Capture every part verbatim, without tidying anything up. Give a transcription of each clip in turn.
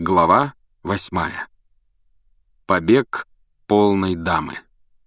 Глава восьмая. Побег полной дамы.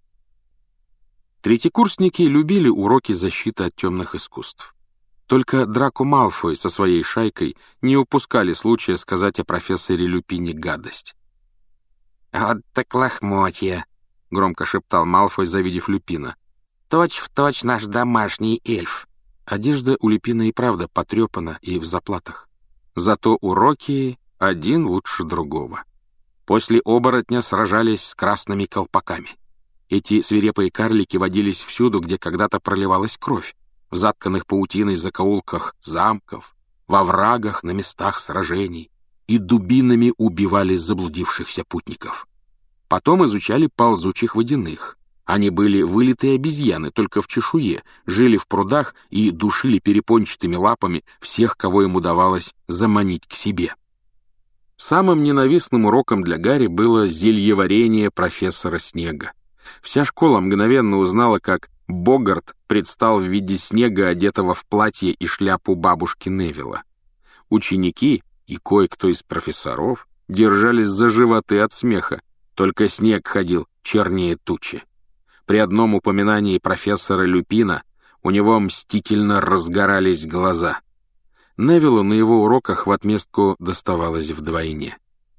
Третьекурсники любили уроки защиты от темных искусств. Только Драко Малфой со своей шайкой не упускали случая сказать о профессоре Люпине гадость. «Вот так лохмотья!» — громко шептал Малфой, завидев Люпина. «Точь-в-точь наш домашний эльф!» Одежда у Люпина и правда потрепана и в заплатах. Зато уроки один лучше другого. После оборотня сражались с красными колпаками. Эти свирепые карлики водились всюду, где когда-то проливалась кровь, в затканных паутиной закоулках замков, во врагах на местах сражений, и дубинами убивали заблудившихся путников. Потом изучали ползучих водяных. Они были вылитые обезьяны, только в чешуе, жили в прудах и душили перепончатыми лапами всех, кого им удавалось заманить к себе. Самым ненавистным уроком для Гарри было зельеварение профессора Снега. Вся школа мгновенно узнала, как Богарт предстал в виде Снега, одетого в платье и шляпу бабушки Невилла. Ученики и кое-кто из профессоров держались за животы от смеха, только Снег ходил чернее тучи. При одном упоминании профессора Люпина у него мстительно разгорались глаза. Невиллу на его уроках в отместку доставалось вдвойне.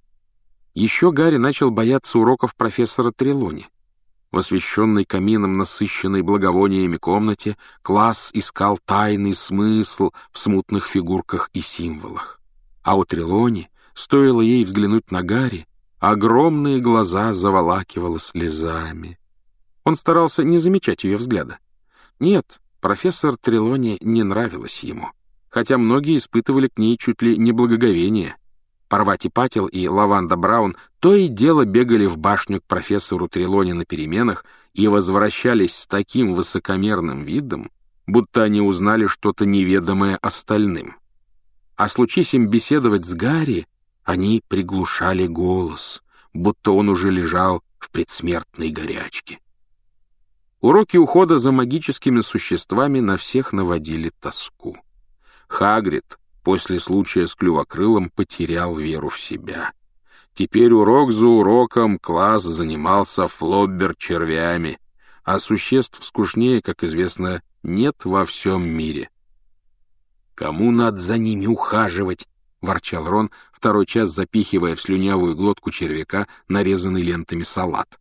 Еще Гарри начал бояться уроков профессора Трелони. В освещенной камином, насыщенной благовониями комнате класс искал тайный смысл в смутных фигурках и символах. А у Трелони, стоило ей взглянуть на Гарри, огромные глаза заволакивало слезами. Он старался не замечать ее взгляда. Нет, профессор Трелони не нравилась ему, хотя многие испытывали к ней чуть ли не благоговение. Парвати Патил и Лаванда Браун то и дело бегали в башню к профессору Трелони на переменах и возвращались с таким высокомерным видом, будто они узнали что-то неведомое остальным. А случись им беседовать с Гарри, они приглушали голос, будто он уже лежал в предсмертной горячке. Уроки ухода за магическими существами на всех наводили тоску. Хагрид после случая с Клювокрылом потерял веру в себя. Теперь урок за уроком класс занимался флоббер-червями, а существ скучнее, как известно, нет во всем мире. «Кому надо за ними ухаживать?» — ворчал Рон, второй час запихивая в слюнявую глотку червяка нарезанный лентами салат.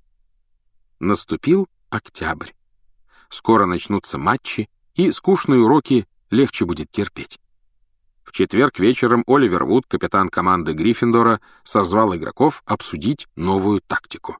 Наступил октябрь. Скоро начнутся матчи, и скучные уроки легче будет терпеть. В четверг вечером Оливер Вуд, капитан команды Гриффиндора, созвал игроков обсудить новую тактику.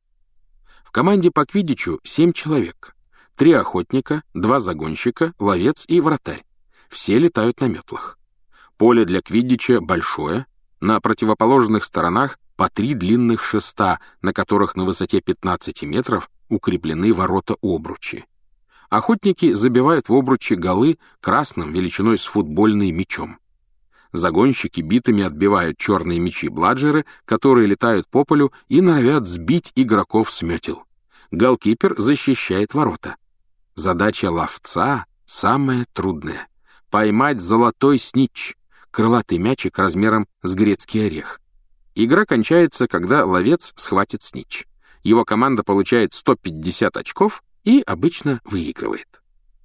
В команде по квиддичу семь человек. Три охотника, два загонщика, ловец и вратарь. Все летают на метлах. Поле для квиддича большое, на противоположных сторонах по три длинных шеста, на которых на высоте пятнадцати метров укреплены ворота-обручи. Охотники забивают в обручи голы красным величиной с футбольный мячом. Загонщики битами отбивают черные мячи-бладжеры, которые летают по полю и норовят сбить игроков с метел. Голкипер защищает ворота. Задача ловца самая трудная — поймать золотой снитч, крылатый мячик размером с грецкий орех. Игра кончается, когда ловец схватит снитч. Его команда получает сто пятьдесят очков и обычно выигрывает.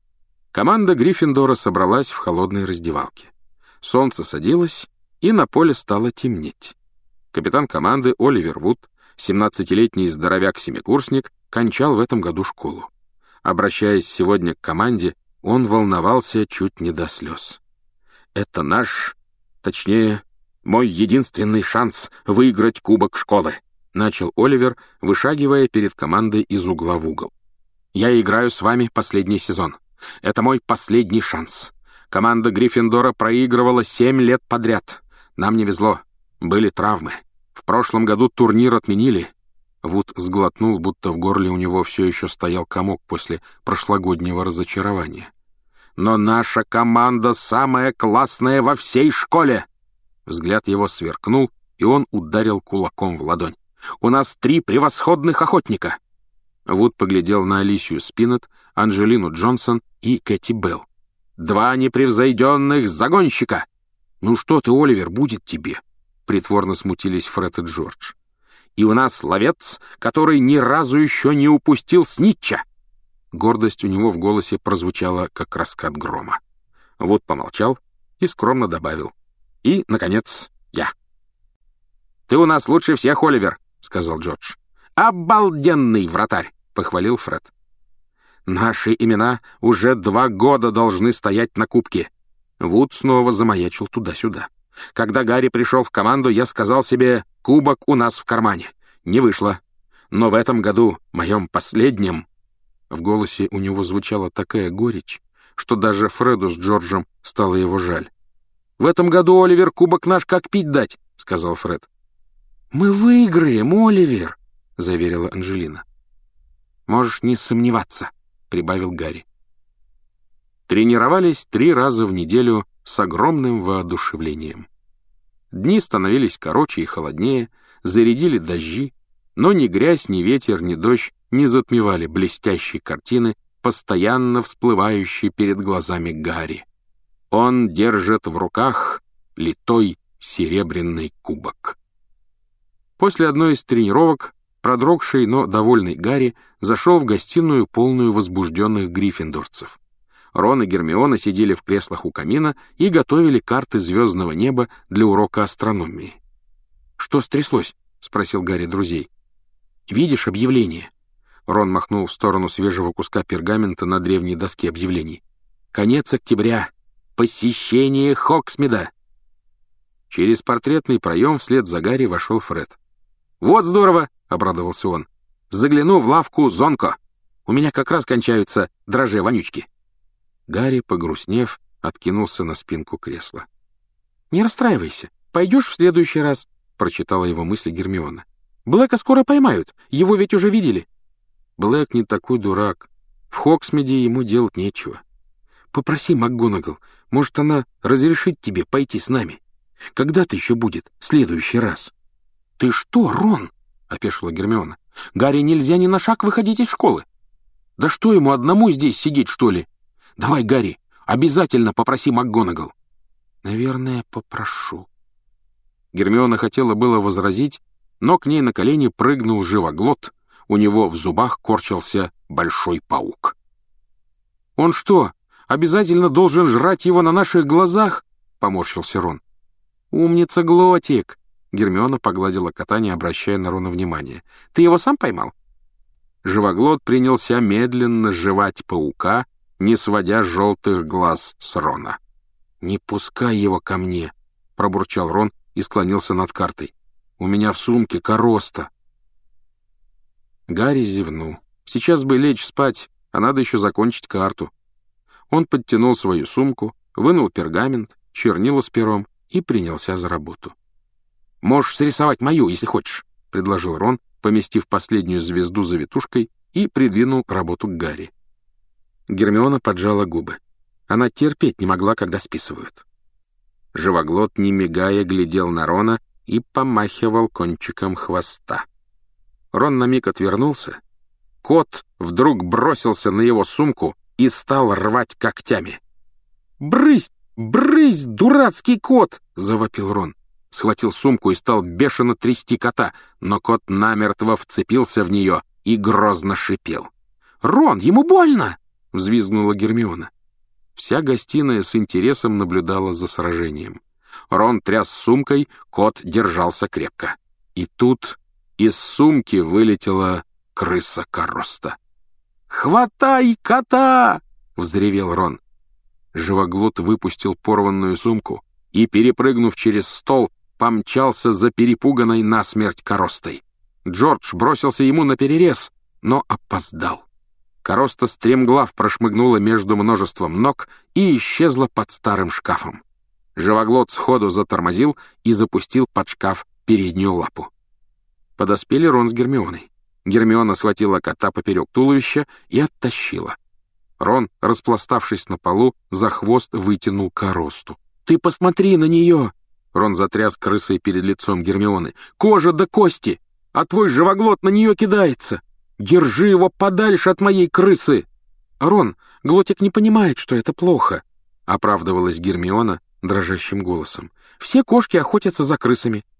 Команда Гриффиндора собралась в холодной раздевалке. Солнце садилось, и на поле стало темнеть. Капитан команды Оливер Вуд, семнадцатилетний здоровяк-семикурсник, кончал в этом году школу. Обращаясь сегодня к команде, он волновался чуть не до слез. «Это наш, точнее, мой единственный шанс выиграть кубок школы», — начал Оливер, вышагивая перед командой из угла в угол. «Я играю с вами последний сезон. Это мой последний шанс. Команда Гриффиндора проигрывала семь лет подряд. Нам не везло. Были травмы. В прошлом году турнир отменили». Вуд сглотнул, будто в горле у него все еще стоял комок после прошлогоднего разочарования. «Но наша команда самая классная во всей школе!» Взгляд его сверкнул, и он ударил кулаком в ладонь. «У нас три превосходных охотника!» Вуд поглядел на Алисию Спинет, Анджелину Джонсон и Кэти Белл. «Два непревзойденных загонщика!» «Ну что ты, Оливер, будет тебе? притворно смутились Фред и Джордж. «И у нас ловец, который ни разу еще не упустил снитча!» Гордость у него в голосе прозвучала, как раскат грома. Вуд помолчал и скромно добавил. «И, наконец, я». «Ты у нас лучше всех, Оливер», — сказал Джордж. «Обалденный вратарь», — похвалил Фред. «Наши имена уже два года должны стоять на кубке». Вуд снова замаячил туда-сюда. «Когда Гарри пришел в команду, я сказал себе, кубок у нас в кармане. Не вышло. Но в этом году, моем последнем...» В голосе у него звучала такая горечь, что даже Фреду с Джорджем стало его жаль. «В этом году, Оливер, кубок наш как пить дать», — сказал Фред. «Мы выиграем, Оливер», — заверила Анжелина. «Можешь не сомневаться», — прибавил Гарри. Тренировались три раза в неделю с огромным воодушевлением. Дни становились короче и холоднее, зарядили дожди, но ни грязь, ни ветер, ни дождь не затмевали блестящей картины, постоянно всплывающей перед глазами Гарри. Он держит в руках литой серебряный кубок. После одной из тренировок продрогший, но довольный Гарри зашел в гостиную, полную возбужденных гриффиндорцев. Рон и Гермиона сидели в креслах у камина и готовили карты звездного неба для урока астрономии. «Что стряслось?» — спросил Гарри друзей. «Видишь объявление?» Рон махнул в сторону свежего куска пергамента на древней доске объявлений. «Конец октября. Посещение Хоксмида». Через портретный проем вслед за Гарри вошел Фред. «Вот здорово!» — обрадовался он. «Загляну в лавку Зонко. У меня как раз кончаются дрожжи-вонючки». Гарри, погрустнев, откинулся на спинку кресла. «Не расстраивайся. Пойдешь в следующий раз», — прочитала его мысли Гермиона. «Блэка скоро поймают. Его ведь уже видели». «Блэк не такой дурак. В Хоксмиде ему делать нечего. Попроси МакГонагал. Может, она разрешит тебе пойти с нами. Когда-то еще будет следующий раз». «Ты что, Рон?» — опешила Гермиона. «Гарри нельзя ни на шаг выходить из школы. Да что ему одному здесь сидеть, что ли? Давай, Гарри, обязательно попроси МакГонагал». «Наверное, попрошу». Гермиона хотела было возразить, но к ней на колени прыгнул живоглот. У него в зубах корчился большой паук. «Он что, обязательно должен жрать его на наших глазах?» — поморщился Рон. «Умница, Глотик!» — Гермиона погладила кота, не обращая на Рона внимания. «Ты его сам поймал?» Живоглот принялся медленно жевать паука, не сводя желтых глаз с Рона. «Не пускай его ко мне!» — пробурчал Рон и склонился над картой. «У меня в сумке короста». Гарри зевнул. Сейчас бы лечь спать, а надо еще закончить карту. Он подтянул свою сумку, вынул пергамент, чернила с пером и принялся за работу. «Можешь срисовать мою, если хочешь», — предложил Рон, поместив последнюю звезду завитушкой и придвинул работу к Гарри. Гермиона поджала губы. Она терпеть не могла, когда списывают. Живоглот, не мигая, глядел на Рона и помахивал кончиком хвоста. Рон на миг отвернулся. Кот вдруг бросился на его сумку и стал рвать когтями. «Брысь! Брысь, дурацкий кот!» — завопил Рон. Схватил сумку и стал бешено трясти кота, но кот намертво вцепился в нее и грозно шипел. «Рон, ему больно!» — взвизгнула Гермиона. Вся гостиная с интересом наблюдала за сражением. Рон тряс сумкой, кот держался крепко. И тут из сумки вылетела крыса Короста. «Хватай кота!» — взревел Рон. Живоглот выпустил порванную сумку и, перепрыгнув через стол, помчался за перепуганной насмерть Коростой. Джордж бросился ему наперерез, но опоздал. Короста стремглав прошмыгнула между множеством ног и исчезла под старым шкафом. Живоглот сходу затормозил и запустил под шкаф переднюю лапу. Подоспели Рон с Гермионой. Гермиона схватила кота поперек туловища и оттащила. Рон, распластавшись на полу, за хвост вытянул Коросту. «Ты посмотри на нее!» Рон затряс крысой перед лицом Гермионы. «Кожа до кости! А твой живоглот на нее кидается! Держи его подальше от моей крысы!» «Рон, Глотик не понимает, что это плохо», — оправдывалась Гермиона дрожащим голосом. «Все кошки охотятся за крысами.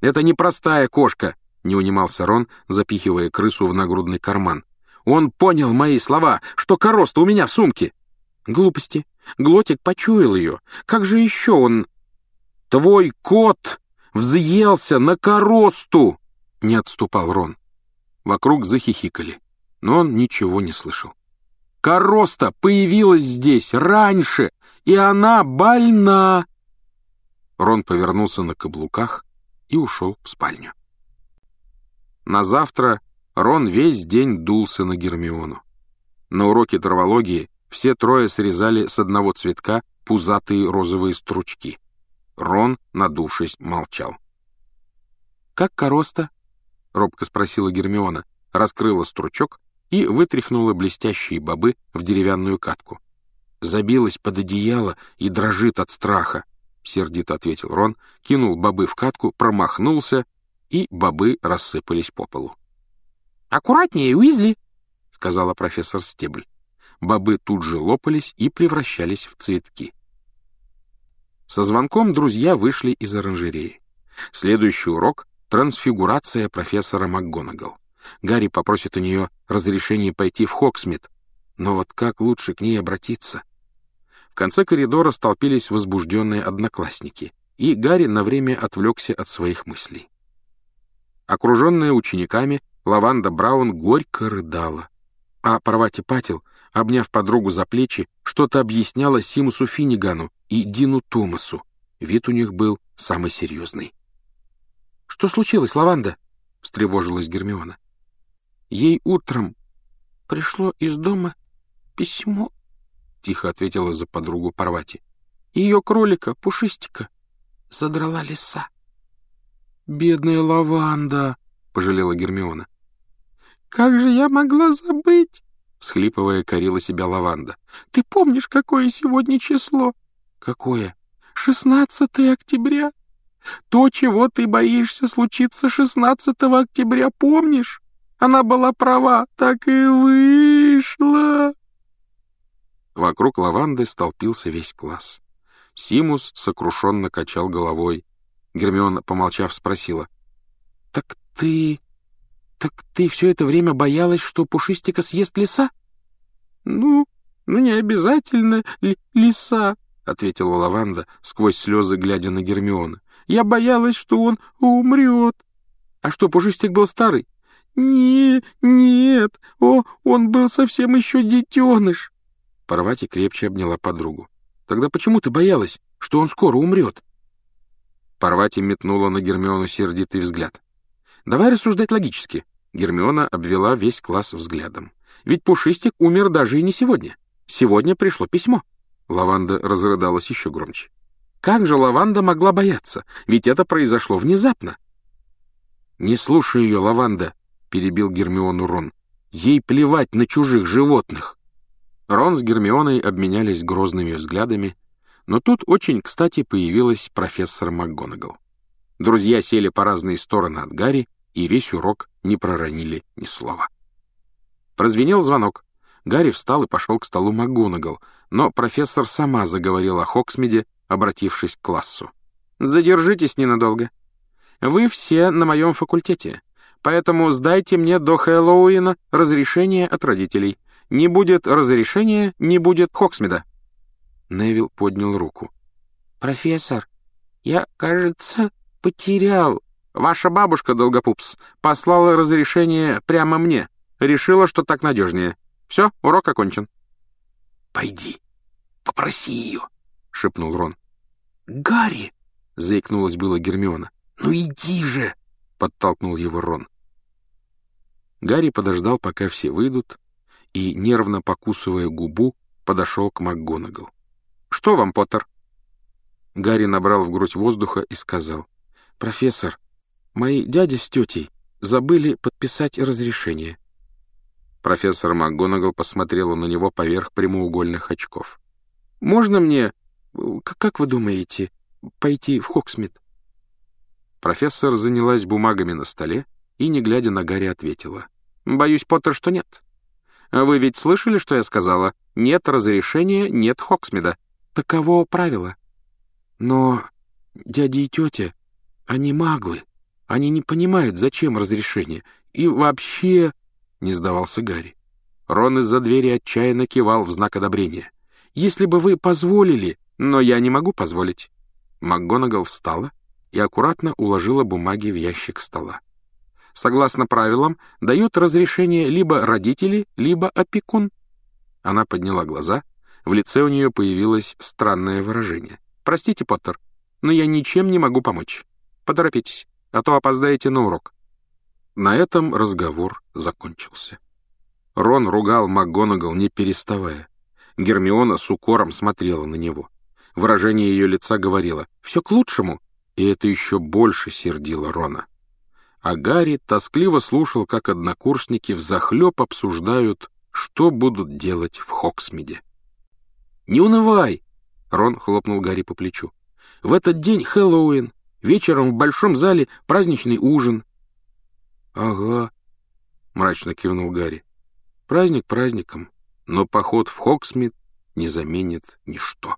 «Это не простая кошка», — не унимался Рон, запихивая крысу в нагрудный карман. «Он понял мои слова, что короста у меня в сумке». «Глупости. Глотик почуял ее. Как же еще он...» «Твой кот взъелся на коросту!» — не отступал Рон. Вокруг захихикали, но он ничего не слышал. «Короста появилась здесь раньше, и она больна!» Рон повернулся на каблуках и ушел в спальню. На завтра Рон весь день дулся на Гермиону. На уроке травологии все трое срезали с одного цветка пузатые розовые стручки. Рон, надувшись, молчал. «Как короста?» — робко спросила Гермиона, раскрыла стручок и вытряхнула блестящие бобы в деревянную катку. «Забилась под одеяло и дрожит от страха», — сердито ответил Рон, кинул бобы в катку, промахнулся, и бобы рассыпались по полу. «Аккуратнее, Уизли!» — сказала профессор Стебль. Бобы тут же лопались и превращались в цветки. Со звонком друзья вышли из оранжереи. Следующий урок — трансфигурация профессора МакГонагал. Гарри попросит у нее разрешения пойти в Хогсмит, но вот как лучше к ней обратиться? В конце коридора столпились возбужденные одноклассники, и Гарри на время отвлекся от своих мыслей. Окруженная учениками, Лаванда Браун горько рыдала, а Парвати Патил, обняв подругу за плечи, что-то объясняла Симусу Финнигану и Дину Томасу. Вид у них был самый серьезный. «Что случилось, Лаванда?» — встревожилась Гермиона. «Ей утром пришло из дома письмо», — тихо ответила за подругу Парвати. «Ее кролика, Пушистика, задрала лиса». «Бедная Лаванда», — пожалела Гермиона. «Как же я могла забыть?» — всхлипывая, корила себя Лаванда. «Ты помнишь, какое сегодня число?» «Какое?» «шестнадцатое октября. То, чего ты боишься случиться шестнадцатого октября, помнишь? Она была права, так и вышло». Вокруг Лаванды столпился весь класс. Симус сокрушенно качал головой. Гермиона, помолчав, спросила. «Так ты... так ты все это время боялась, что Пушистика съест лиса?» «Ну, ну не обязательно ли лиса», — ответила Лаванда, сквозь слезы глядя на Гермиону. «Я боялась, что он умрет». «А что, Пушистик был старый?» «Не, нет, о, он был совсем еще детеныш». Парвати крепче обняла подругу. «Тогда почему ты боялась, что он скоро умрет?» Парвати метнула на Гермиону сердитый взгляд. «Давай рассуждать логически». Гермиона обвела весь класс взглядом. «Ведь Пушистик умер даже и не сегодня. Сегодня пришло письмо». Лаванда разрыдалась еще громче. «Как же Лаванда могла бояться? Ведь это произошло внезапно». «Не слушай ее, Лаванда», — перебил Гермиону Рон. «Ей плевать на чужих животных». Рон с Гермионой обменялись грозными взглядами, но тут очень кстати появилась профессор МакГонагал. Друзья сели по разные стороны от Гарри, и весь урок не проронили ни слова. Прозвенел звонок. Гарри встал и пошел к столу МакГонагал, но профессор сама заговорила о Хогсмиде, обратившись к классу. «Задержитесь ненадолго. Вы все на моем факультете, поэтому сдайте мне до Хэллоуина разрешение от родителей. Не будет разрешения, не будет Хогсмида». Невилл поднял руку. «Профессор, я, кажется, потерял...» «Ваша бабушка, Долгопупс, послала разрешение прямо мне. Решила, что так надежнее. Все, урок окончен». «Пойди, попроси ее», — шепнул Рон. «Гарри!» — заикнулась было Гермиона. «Ну иди же!» — подтолкнул его Рон. Гарри подождал, пока все выйдут, и, нервно покусывая губу, подошел к МакГонагал. «Что вам, Поттер?» Гарри набрал в грудь воздуха и сказал. «Профессор, мои дядя с тетей забыли подписать разрешение». Профессор МакГонагал посмотрела на него поверх прямоугольных очков. «Можно мне, как вы думаете, пойти в Хогсмит?» Профессор занялась бумагами на столе и, не глядя на Гарри, ответила. «Боюсь, Поттер, что нет. Вы ведь слышали, что я сказала? Нет разрешения, нет Хогсмида. Таково правило. Но дядя и тетя, они маглы». Они не понимают, зачем разрешение. И вообще...» — не сдавался Гарри. Рон из-за двери отчаянно кивал в знак одобрения. «Если бы вы позволили...» «Но я не могу позволить». МакГонагал встала и аккуратно уложила бумаги в ящик стола. «Согласно правилам, дают разрешение либо родители, либо опекун». Она подняла глаза. В лице у нее появилось странное выражение. «Простите, Поттер, но я ничем не могу помочь. Поторопитесь, а то опоздаете на урок». На этом разговор закончился. Рон ругал МакГонагал, не переставая. Гермиона с укором смотрела на него. Выражение ее лица говорило «все к лучшему», и это еще больше сердило Рона. А Гарри тоскливо слушал, как однокурсники взахлеб обсуждают, что будут делать в Хогсмиде. «Не унывай!» — Рон хлопнул Гарри по плечу. «В этот день Хэллоуин. Вечером в большом зале праздничный ужин». «Ага», — мрачно кивнул Гарри. «Праздник праздником, но поход в Хогсмид не заменит ничто».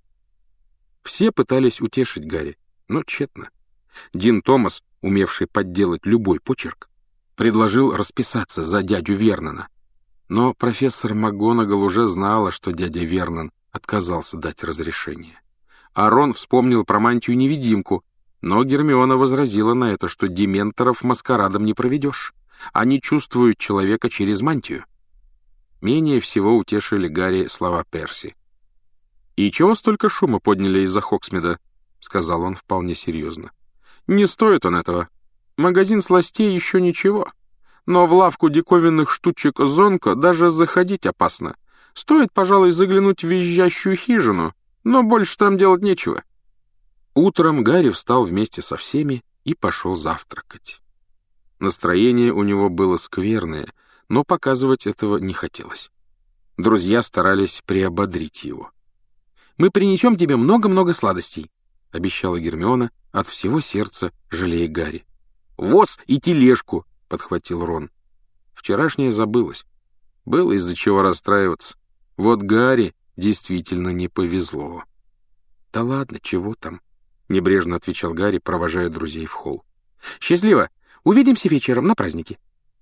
Все пытались утешить Гарри, но тщетно. Дин Томас, умевший подделать любой почерк, предложил расписаться за дядю Вернона. Но профессор МакГонагал уже знала, что дядя Вернон отказался дать разрешение. А Рон вспомнил про мантию-невидимку, но Гермиона возразила на это, что дементоров маскарадом не проведешь. Они чувствуют человека через мантию. Менее всего утешили Гарри слова Перси. «И чего столько шума подняли из-за Хогсмида?» — сказал он вполне серьезно. «Не стоит он этого. Магазин сластей еще ничего. Но в лавку диковинных штучек Зонка даже заходить опасно. Стоит, пожалуй, заглянуть в визжащую хижину, но больше там делать нечего». Утром Гарри встал вместе со всеми и пошел завтракать. Настроение у него было скверное, но показывать этого не хотелось. Друзья старались приободрить его. «Мы принесем тебе много-много сладостей», — обещала Гермиона, от всего сердца жалея Гарри. «Воз и тележку», — подхватил Рон. Вчерашнее забылось. Было из-за чего расстраиваться. Вот Гарри действительно не повезло. «Да ладно, чего там?» — небрежно отвечал Гарри, провожая друзей в холл. «Счастливо! Увидимся вечером на празднике».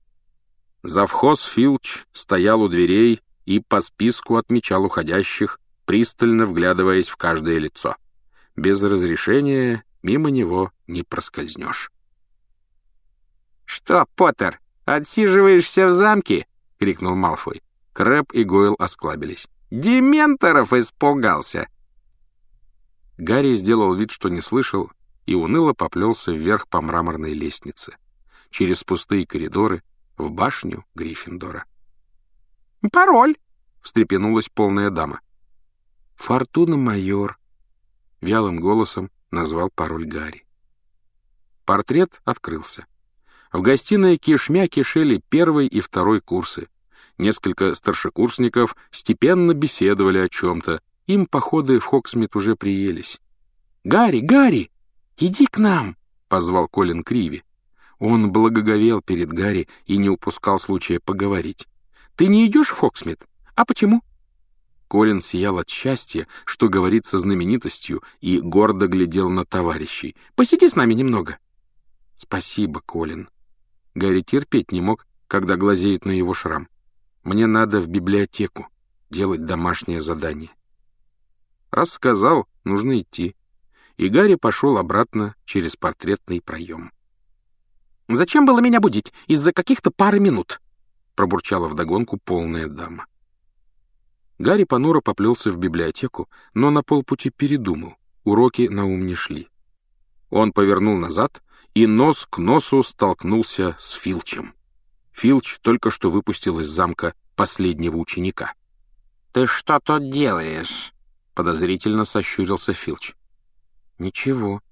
Завхоз Филч стоял у дверей и по списку отмечал уходящих, пристально вглядываясь в каждое лицо. Без разрешения мимо него не проскользнешь. «Что, Поттер, отсиживаешься в замке?» — крикнул Малфой. Крэб и Гойл осклабились. «Дементоров испугался!» Гарри сделал вид, что не слышал, и уныло поплелся вверх по мраморной лестнице, через пустые коридоры, в башню Гриффиндора. «Пароль!» — встрепенулась полная дама. «Фортуна майор», — вялым голосом назвал пароль Гарри. Портрет открылся. В гостиной кишмя кишели первый и второй курсы. Несколько старшекурсников степенно беседовали о чем-то. Им походы в Хогсмид уже приелись. «Гарри, Гарри, иди к нам!» — позвал Колин Криви. Он благоговел перед Гарри и не упускал случая поговорить. «Ты не идешь в Хогсмид? А почему?» Колин сиял от счастья, что говорит со знаменитостью, и гордо глядел на товарищей. «Посиди с нами немного». «Спасибо, Колин». Гарри терпеть не мог, когда глазеют на его шрам. «Мне надо в библиотеку делать домашнее задание». Раз сказал, нужно идти. И Гарри пошел обратно через портретный проем. «Зачем было меня будить? Из-за каких-то пары минут?» — пробурчала вдогонку полная дама. Гарри понуро поплелся в библиотеку, но на полпути передумал. Уроки на ум не шли. Он повернул назад и нос к носу столкнулся с Филчем. Филч только что выпустил из замка последнего ученика. «Ты что тут делаешь?» — подозрительно сощурился Филч. «Ничего».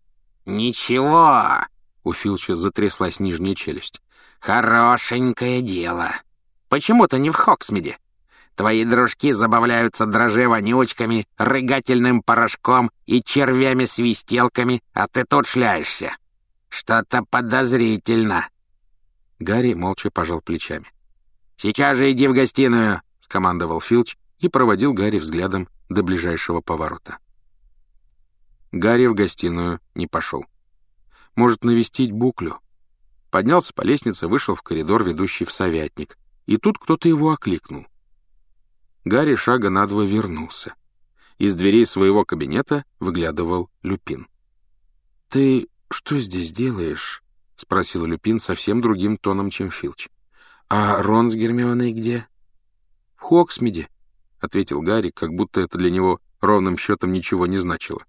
«Ничего!» — у Филча затряслась нижняя челюсть. «Хорошенькое дело. Почему ты не в Хогсмиде? Твои дружки забавляются дрожжевонючками, рыгательным порошком и червями-свистелками, а ты тут шляешься. Что-то подозрительно». Гарри молча пожал плечами. «Сейчас же иди в гостиную», — скомандовал Филч и проводил Гарри взглядом до ближайшего поворота. Гарри в гостиную не пошел. Может, навестить Буклю. Поднялся по лестнице, вышел в коридор, ведущий в совятник. И тут кто-то его окликнул. Гарри шага на два вернулся. Из дверей своего кабинета выглядывал Люпин. «Ты что здесь делаешь?» — спросил Люпин совсем другим тоном, чем Филч. «А Рон с Гермионой где?» «В Хоксмиде», — ответил Гарри, как будто это для него ровным счетом ничего не значило.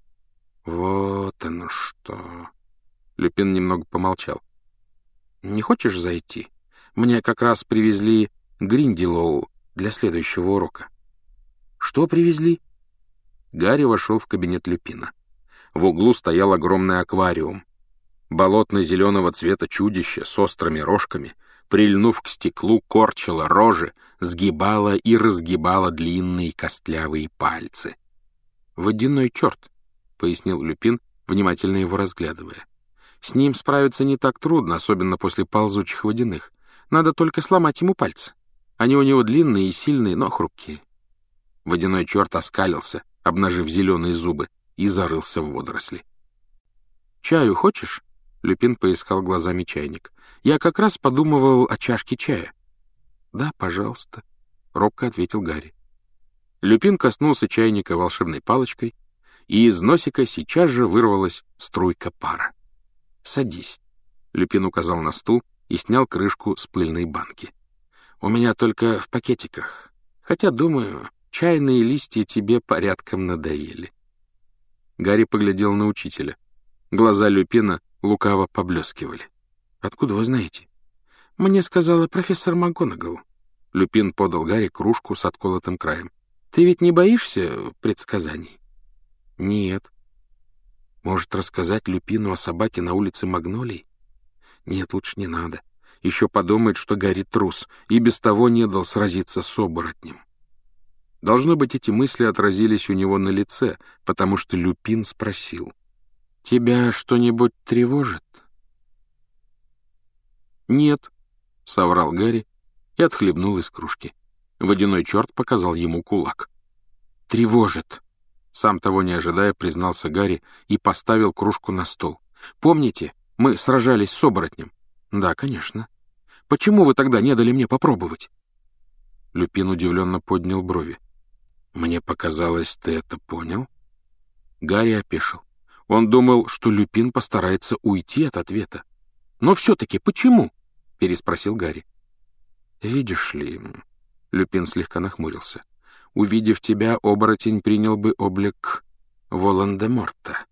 «Вот оно что!» Люпин немного помолчал. «Не хочешь зайти? Мне как раз привезли Гриндилоу для следующего урока». «Что привезли?» Гарри вошел в кабинет Люпина. В углу стоял огромный аквариум. Болотно-зеленого цвета чудище с острыми рожками, прильнув к стеклу, корчило рожи, сгибало и разгибало длинные костлявые пальцы. «Водяной черт», — пояснил Люпин, внимательно его разглядывая. «С ним справиться не так трудно, особенно после ползучих водяных. Надо только сломать ему пальцы. Они у него длинные и сильные, но хрупкие». Водяной черт оскалился, обнажив зеленые зубы, и зарылся в водоросли. «Чаю хочешь?» — Люпин поискал глазами чайник. «Я как раз подумывал о чашке чая». «Да, пожалуйста», — робко ответил Гарри. Люпин коснулся чайника волшебной палочкой, и из носика сейчас же вырвалась струйка пара. «Садись», — Люпин указал на стул и снял крышку с пыльной банки. «У меня только в пакетиках, хотя, думаю, чайные листья тебе порядком надоели». Гарри поглядел на учителя. Глаза Люпина лукаво поблескивали. «Откуда вы знаете?» «Мне сказала профессор МакГонагал». Люпин подал Гарри кружку с отколотым краем. «Ты ведь не боишься предсказаний?» «Нет». «Может, рассказать Люпину о собаке на улице Магнолий?» «Нет, лучше не надо. Еще подумает, что Гарри трус, и без того не дал сразиться с оборотнем». Должно быть, эти мысли отразились у него на лице, потому что Люпин спросил. «Тебя что-нибудь тревожит?» «Нет», — соврал Гарри и отхлебнул из кружки. Водяной черт показал ему кулак. «Тревожит», — сам того не ожидая, признался Гарри и поставил кружку на стол. «Помните, мы сражались с оборотнем?» «Да, конечно. Почему вы тогда не дали мне попробовать?» Люпин удивленно поднял брови. «Мне показалось, ты это понял?» Гарри опешил. Он думал, что Люпин постарается уйти от ответа. «Но все-таки почему?» — переспросил Гарри. «Видишь ли...» — Люпин слегка нахмурился. «Увидев тебя, оборотень принял бы облик Волан-де-Морта».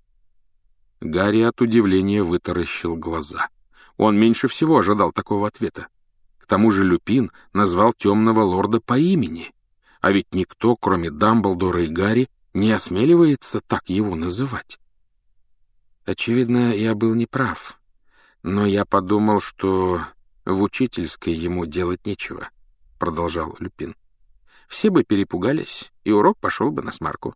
Гарри от удивления вытаращил глаза. Он меньше всего ожидал такого ответа. К тому же Люпин назвал темного лорда по имени. А ведь никто, кроме Дамблдора и Гарри, не осмеливается так его называть. Очевидно, я был неправ, но я подумал, что в учительской ему делать нечего, — продолжал Люпин. Все бы перепугались, и урок пошел бы насмарку.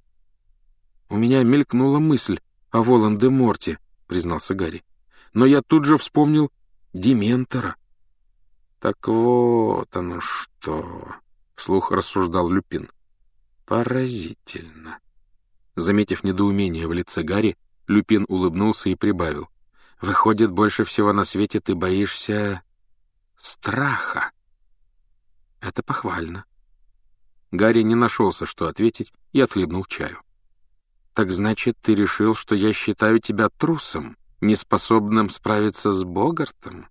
— У меня мелькнула мысль о Волан-де-Морте, — признался Гарри, — но я тут же вспомнил Дементора. — Так вот оно что... — вслух рассуждал Люпин. «Поразительно». Заметив недоумение в лице Гарри, Люпин улыбнулся и прибавил. «Выходит, больше всего на свете ты боишься... страха». «Это похвально». Гарри не нашелся, что ответить, и отхлебнул чаю. «Так значит, ты решил, что я считаю тебя трусом, неспособным справиться с Богартом?»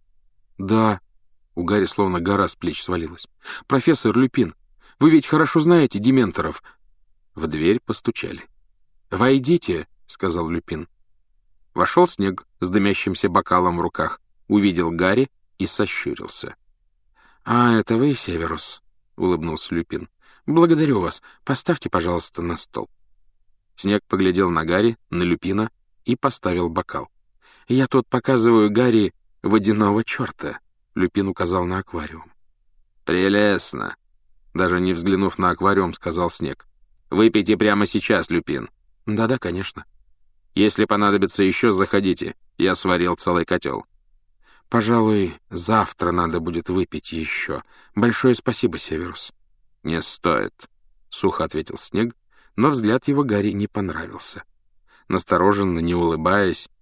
«Да». У Гарри словно гора с плеч свалилась. «Профессор Люпин, вы ведь хорошо знаете дементоров». В дверь постучали. «Войдите», — сказал Люпин. Вошел Снег с дымящимся бокалом в руках, увидел Гарри и сощурился. «А, это вы, Северус?» — улыбнулся Люпин. «Благодарю вас. Поставьте, пожалуйста, на стол». Снег поглядел на Гарри, на Люпина и поставил бокал. «Я тут показываю Гарри водяного черта», — Люпин указал на аквариум. «Прелестно!» — даже не взглянув на аквариум, сказал Снег. «Выпейте прямо сейчас, Люпин». «Да-да, конечно». «Если понадобится еще, заходите. Я сварил целый котел». «Пожалуй, завтра надо будет выпить еще. Большое спасибо, Северус». «Не стоит», — сухо ответил Снег, но взгляд его Гарри не понравился. Настороженно, не улыбаясь,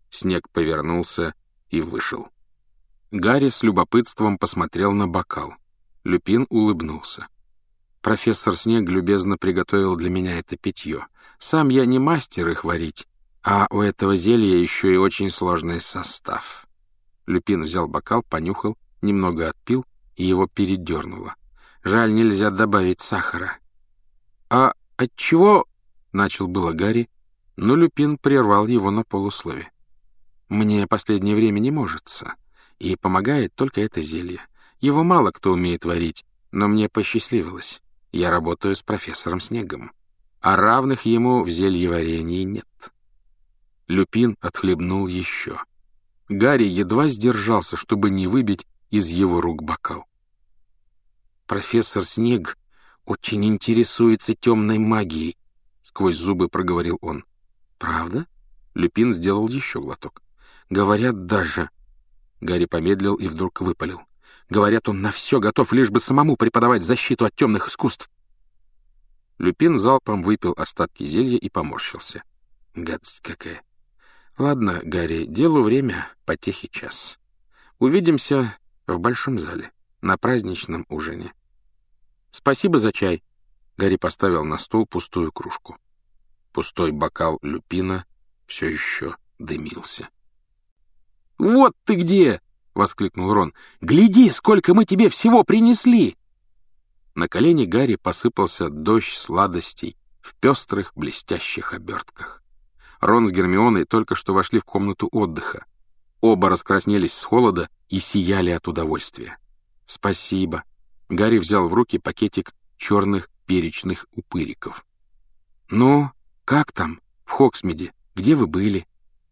Снег повернулся и вышел. Гарри с любопытством посмотрел на бокал. Люпин улыбнулся. «Профессор Снег любезно приготовил для меня это питье. Сам я не мастер их варить, а у этого зелья еще и очень сложный состав». Люпин взял бокал, понюхал, немного отпил, и его передернуло. «Жаль, нельзя добавить сахара». «А отчего?» — начал было Гарри, но Люпин прервал его на полуслове. «Мне последнее время не можется, и помогает только это зелье. Его мало кто умеет варить, но мне посчастливилось. Я работаю с профессором Снегом, а равных ему в зельеварении нет». Люпин отхлебнул еще. Гарри едва сдержался, чтобы не выбить из его рук бокал. «Профессор Снег очень интересуется темной магией», — сквозь зубы проговорил он. «Правда?» — Люпин сделал еще глоток. «Говорят, даже...» Гарри помедлил и вдруг выпалил. «Говорят, он на все готов, лишь бы самому преподавать защиту от темных искусств». Люпин залпом выпил остатки зелья и поморщился. «Гадость какая! Ладно, Гарри, делу время, потехи час. Увидимся в большом зале, на праздничном ужине». «Спасибо за чай». Гарри поставил на стол пустую кружку. Пустой бокал Люпина все еще дымился. «Вот ты где!» — воскликнул Рон. «Гляди, сколько мы тебе всего принесли!» На колени Гарри посыпался дождь сладостей в пестрых блестящих обертках. Рон с Гермионой только что вошли в комнату отдыха. Оба раскраснелись с холода и сияли от удовольствия. «Спасибо». Гарри взял в руки пакетик черных перечных упыриков. «Ну, как там, в Хоксмиде? Где вы были?»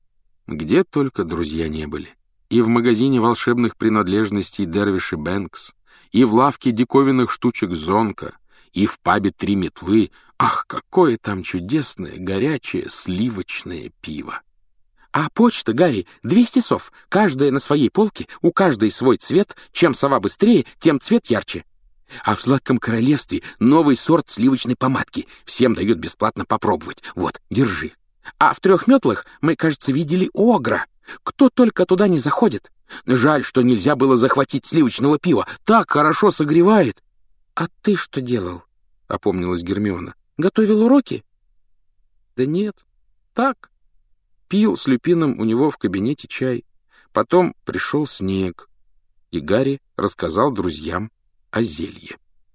Где только друзья не были. И в магазине волшебных принадлежностей Дервиш и Бэнкс, и в лавке диковинных штучек Зонка, и в пабе «Три метлы». Ах, какое там чудесное, горячее, сливочное пиво! «А почта, Гарри, двести сов, каждая на своей полке, у каждой свой цвет, чем сова быстрее, тем цвет ярче. А в Сладком Королевстве новый сорт сливочной помадки, всем дают бесплатно попробовать. Вот, держи. А в Трех метлах мы, кажется, видели огра. Кто только туда не заходит. Жаль, что нельзя было захватить сливочного пива, так хорошо согревает». «А ты что делал?» — опомнилась Гермиона. «Готовил уроки?» «Да нет, так». Пил с Люпином у него в кабинете чай. Потом пришел Снег, и Гарри рассказал друзьям о зелье.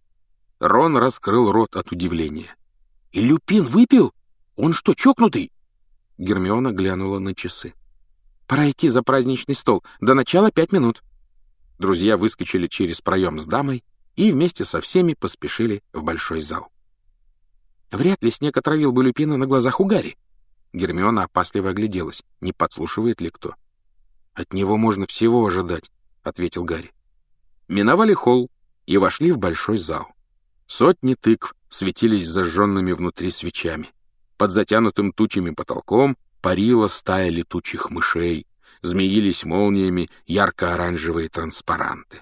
Рон раскрыл рот от удивления. «И Люпин выпил? Он что, чокнутый?» Гермиона глянула на часы. «Пора идти за праздничный стол. До начала пять минут». Друзья выскочили через проем с дамой и вместе со всеми поспешили в большой зал. Вряд ли Снег отравил бы Люпина на глазах у Гарри. Гермиона опасливо огляделась, не подслушивает ли кто. «От него можно всего ожидать», — ответил Гарри. Миновали холл и вошли в большой зал. Сотни тыкв светились зажженными внутри свечами. Под затянутым тучами потолком парила стая летучих мышей, змеились молниями ярко-оранжевые транспаранты.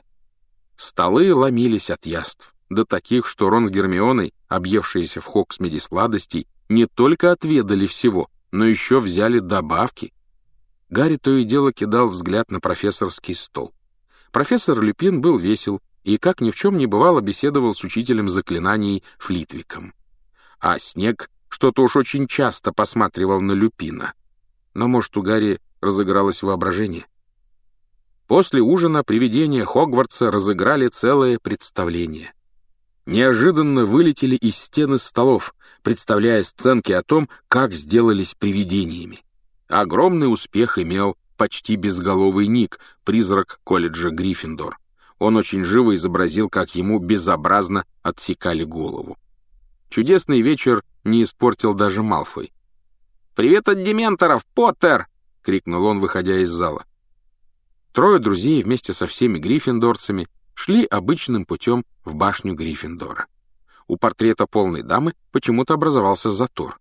Столы ломились от яств, до таких, что Рон с Гермионой, объевшиеся в Хоксмиде сладостей, не только отведали всего, но еще взяли добавки. Гарри то и дело кидал взгляд на профессорский стол. Профессор Люпин был весел и, как ни в чем не бывало, беседовал с учителем заклинаний Флитвиком. А Снег что-то уж очень часто посматривал на Люпина. Но, может, у Гарри разыгралось воображение? После ужина привидения Хогвартса разыграли целое представление. Неожиданно вылетели из стены столов, представляя сценки о том, как сделались привидениями. Огромный успех имел почти безголовый Ник, призрак колледжа Гриффиндор. Он очень живо изобразил, как ему безобразно отсекали голову. Чудесный вечер не испортил даже Малфой. «Привет от дементоров, Поттер!» — крикнул он, выходя из зала. Трое друзей вместе со всеми гриффиндорцами шли обычным путем в башню Гриффиндора. У портрета полной дамы почему-то образовался затор.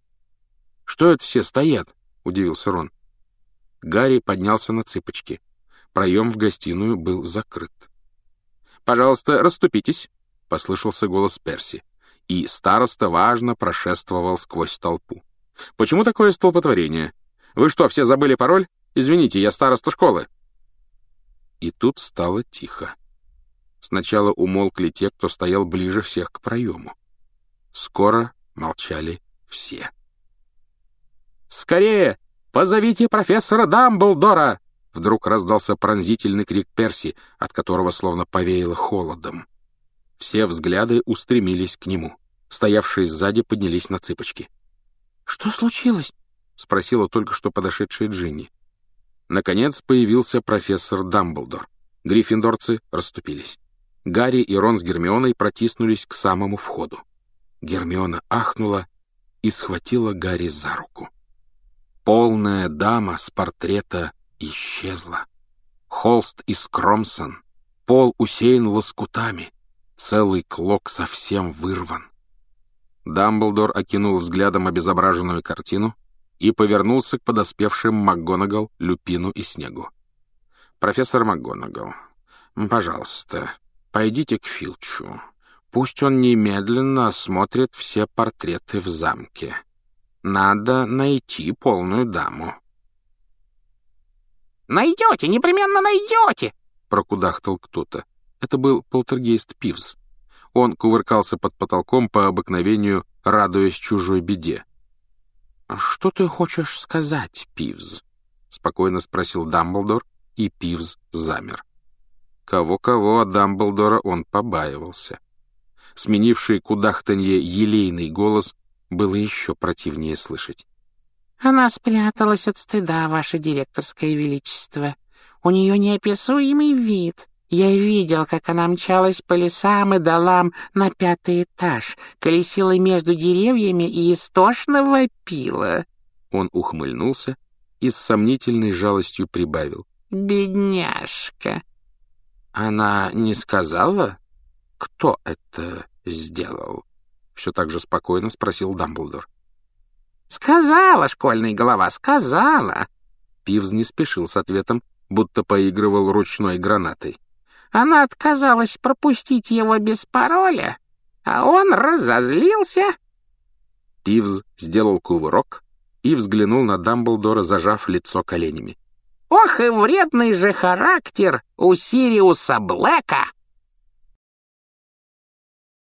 «Что это все стоят?» — удивился Рон. Гарри поднялся на цыпочки. Проем в гостиную был закрыт. «Пожалуйста, расступитесь», — послышался голос Перси, и староста важно прошествовал сквозь толпу. «Почему такое столпотворение? Вы что, все забыли пароль? Извините, я староста школы». И тут стало тихо. Сначала умолкли те, кто стоял ближе всех к проему. Скоро молчали все. «Скорее! Позовите профессора Дамблдора!» Вдруг раздался пронзительный крик Перси, от которого словно повеяло холодом. Все взгляды устремились к нему. Стоявшие сзади поднялись на цыпочки. «Что случилось?» — спросила только что подошедшая Джинни. Наконец появился профессор Дамблдор. Гриффиндорцы расступились. Гарри и Рон с Гермионой протиснулись к самому входу. Гермиона ахнула и схватила Гарри за руку. Полная дама с портрета исчезла. Холст из Кромсон, пол усеян лоскутами, целый клок совсем вырван. Дамблдор окинул взглядом обезображенную картину и повернулся к подоспевшим МакГонагал, Люпину и Снегу. «Профессор МакГонагал, пожалуйста, пойдите к Филчу. Пусть он немедленно осмотрит все портреты в замке. Надо найти полную даму». «Найдете, непременно найдете!» — прокудахтал кто-то. Это был полтергейст Пивз. Он кувыркался под потолком по обыкновению, радуясь чужой беде. «Что ты хочешь сказать, Пивз?» — спокойно спросил Дамблдор, и Пивз замер. Кого-кого, а Дамблдора он побаивался. Сменивший кудахтанье елейный голос было еще противнее слышать. «Она спряталась от стыда, ваше директорское величество. У нее неописуемый вид. Я видел, как она мчалась по лесам и долам на пятый этаж, колесила между деревьями и истошно вопила». Он ухмыльнулся и с сомнительной жалостью прибавил. «Бедняжка». «Она не сказала, кто это сделал?» Все так же спокойно спросил Дамблдор. «Сказала, школьная голова, сказала». Пивз не спешил с ответом, будто поигрывал ручной гранатой. Она отказалась пропустить его без пароля, а он разозлился. Пивз сделал кувырок и взглянул на Дамблдора, зажав лицо коленями. «Ох и вредный же характер у Сириуса Блэка!»